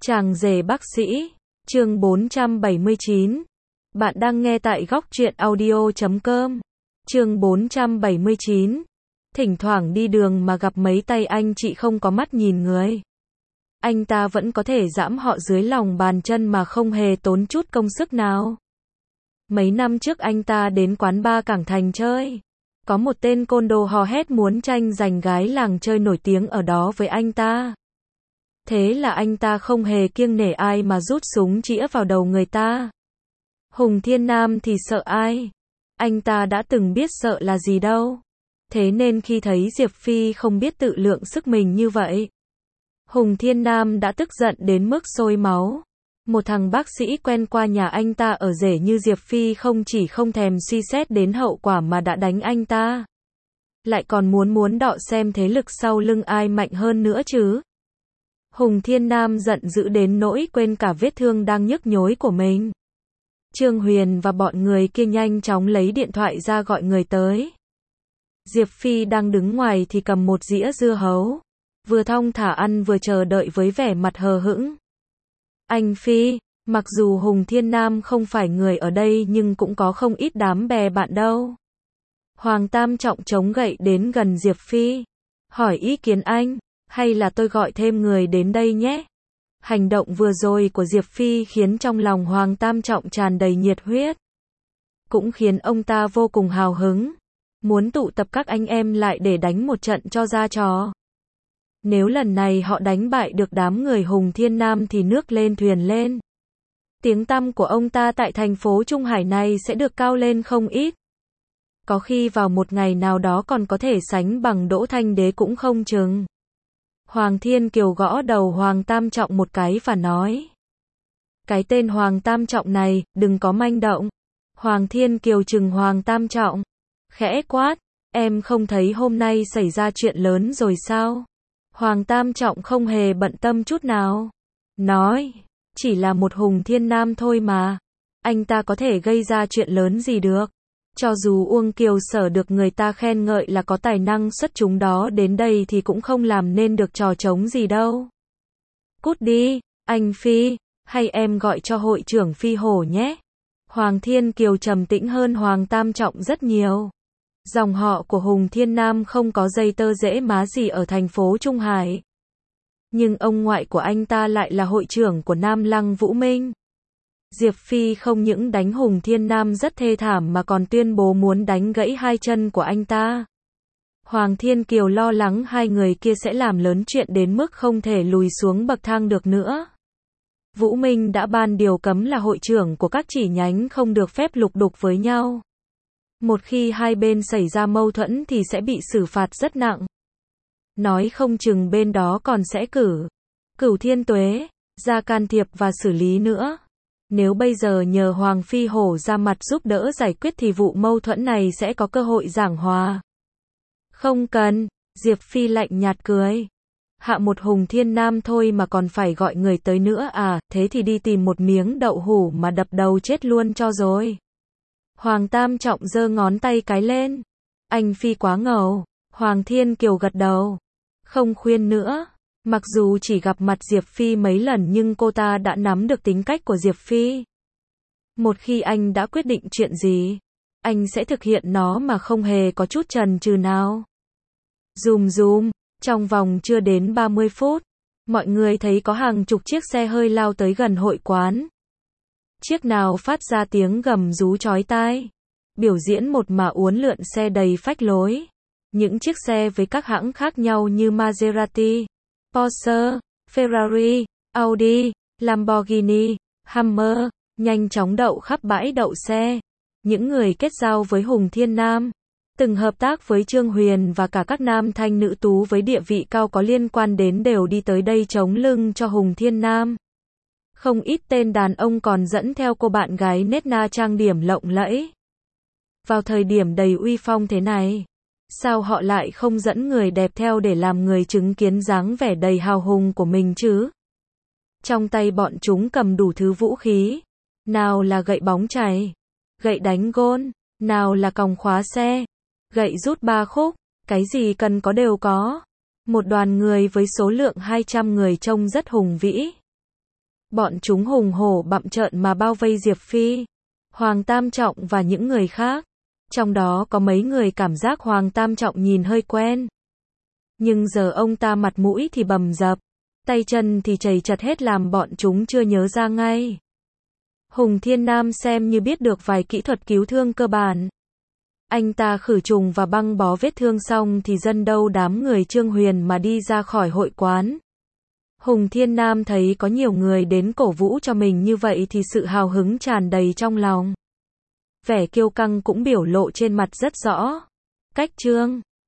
Chàng rể bác sĩ, chương 479. Bạn đang nghe tại góc truyện audio.com. Chương 479. Thỉnh thoảng đi đường mà gặp mấy tay anh chị không có mắt nhìn người. Anh ta vẫn có thể giẫm họ dưới lòng bàn chân mà không hề tốn chút công sức nào. Mấy năm trước anh ta đến quán bar Cảng Thành chơi. Có một tên côn đồ hò hét muốn tranh giành gái làng chơi nổi tiếng ở đó với anh ta. Thế là anh ta không hề kiêng nể ai mà rút súng chĩa vào đầu người ta. Hùng Thiên Nam thì sợ ai? Anh ta đã từng biết sợ là gì đâu. Thế nên khi thấy Diệp Phi không biết tự lượng sức mình như vậy, Hùng Thiên Nam đã tức giận đến mức sôi máu. Một thằng bác sĩ quen qua nhà anh ta ở rể như Diệp Phi không chỉ không thèm suy xét đến hậu quả mà đã đánh anh ta, lại còn muốn đọ xem thế lực sau lưng ai mạnh hơn nữa chứ. Hùng Thiên Nam giận dữ đến nỗi quên cả vết thương đang nhức nhối của mình. Trương Huyền và bọn người kia nhanh chóng lấy điện thoại ra gọi người tới. Diệp Phi đang đứng ngoài thì cầm một dĩa dưa hấu, vừa thong thả ăn vừa chờ đợi với vẻ mặt hờ hững. Anh Phi, mặc dù Hùng Thiên Nam không phải người ở đây nhưng cũng có không ít đám bè bạn đâu. Hoàng Tam Trọng chống gậy đến gần Diệp Phi, hỏi ý kiến anh, hay là tôi gọi thêm người đến đây nhé? Hành động vừa rồi của Diệp Phi khiến trong lòng Hoàng Tam Trọng tràn đầy nhiệt huyết, cũng khiến ông ta vô cùng hào hứng, muốn tụ tập các anh em lại để đánh một trận cho ra trò. Nếu lần này họ đánh bại được đám người Hùng Thiên Nam thì nước lên thuyền lên. Tiếng tăm của ông ta tại thành phố Trung Hải này sẽ được cao lên không ít. Có khi vào một ngày nào đó còn có thể sánh bằng Đỗ Thanh Đế cũng không chừng. Hoàng Thiên Kiều gõ đầu Hoàng Tam Trọng một cái và nói: Cái tên Hoàng Tam Trọng này, đừng có manh động. Hoàng Thiên Kiều trừng Hoàng Tam Trọng, khẽ quát: Em không thấy hôm nay xảy ra chuyện lớn rồi sao? Hoàng Tam Trọng không hề bận tâm chút nào, nói: Chỉ là một Hùng Thiên Nam thôi mà, anh ta có thể gây ra chuyện lớn gì được. Cho dù Uông Kiều Sở được người ta khen ngợi là có tài năng xuất chúng đó đến đây thì cũng không làm nên được trò trống gì đâu. Cút đi, anh Phi, hay em gọi cho hội trưởng Phi Hổ nhé. Hoàng Thiên Kiều trầm tĩnh hơn Hoàng Tam Trọng rất nhiều. Dòng họ của Hùng Thiên Nam không có dây tơ rễ má gì ở thành phố Trung Hải. Nhưng ông ngoại của anh ta lại là hội trưởng của Nam Lăng Vũ Minh. Diệp Phi không những đánh Hùng Thiên Nam rất thê thảm mà còn tuyên bố muốn đánh gãy hai chân của anh ta. Hoàng Thiên Kiều lo lắng hai người kia sẽ làm lớn chuyện đến mức không thể lùi xuống bậc thang được nữa. Vũ Minh đã ban điều cấm là hội trưởng của các chi nhánh không được phép lục đục với nhau. Một khi hai bên xảy ra mâu thuẫn thì sẽ bị xử phạt rất nặng. Nói không chừng bên đó còn sẽ cử Cửu Thiên Tuế ra can thiệp và xử lý nữa. Nếu bây giờ nhờ Hoàng Phi Hổ ra mặt giúp đỡ giải quyết thì vụ mâu thuẫn này sẽ có cơ hội giảng hòa. Không cần, Diệp Phi lạnh nhạt cười. Hạ một Hùng Thiên Nam thôi mà còn phải gọi người tới nữa à, thế thì đi tìm một miếng đậu hũ mà đập đầu chết luôn cho rồi. Hoàng Tam Trọng giơ ngón tay cái lên. Anh Phi quá ngầu. Hoàng Thiên Kiều gật đầu. Không khuyên nữa. Mặc dù chỉ gặp mặt Diệp Phi mấy lần nhưng cô ta đã nắm được tính cách của Diệp Phi. Một khi anh đã quyết định chuyện gì, anh sẽ thực hiện nó mà không hề có chút chần chừ nào. Rùm rùm, trong vòng chưa đến 30 phút, mọi người thấy có hàng chục chiếc xe hơi lao tới gần hội quán. Chiếc nào phát ra tiếng gầm rú chói tai, biểu diễn một mả uốn lượn xe đầy phách lối. Những chiếc xe với các hãng khác nhau như Maserati, Porsche, Ferrari, Audi, Lamborghini, Hummer, nhanh chóng đậu khắp bãi đậu xe. Những người kết giao với Hùng Thiên Nam, từng hợp tác với Trương Huyền và cả các nam thanh nữ tú với địa vị cao có liên quan đến đều đi tới đây chống lưng cho Hùng Thiên Nam. Không ít tên đàn ông còn dẫn theo cô bạn gái nết na trang điểm lộng lẫy. Vào thời điểm đầy uy phong thế này, sao họ lại không dẫn người đẹp theo để làm người chứng kiến dáng vẻ đầy hào hùng của mình chứ? Trong tay bọn chúng cầm đủ thứ vũ khí. Nào là gậy bóng chày, gậy đánh gôn, nào là còng khóa xe, gậy rút ba khúc, cái gì cần có đều có. Một đoàn người với số lượng 200 người trông rất hùng vĩ. Bọn chúng hùng hổ bặm trợn mà bao vây Diệp Phi, Hoàng Tam Trọng và những người khác. Trong đó có mấy người cảm giác Hoàng Tam Trọng nhìn hơi quen. Nhưng giờ ông ta mặt mũi thì bầm dập, tay chân thì chầy chật hết làm bọn chúng chưa nhớ ra ngay. Hùng Thiên Nam xem như biết được vài kỹ thuật cứu thương cơ bản. Anh ta khử trùng và băng bó vết thương xong thì dân đâu đám người Trương Huyền mà đi ra khỏi hội quán. Hùng Thiên Nam thấy có nhiều người đến cổ vũ cho mình như vậy thì sự hào hứng tràn đầy trong lòng. Vẻ kiêu căng cũng biểu lộ trên mặt rất rõ. Cách Trương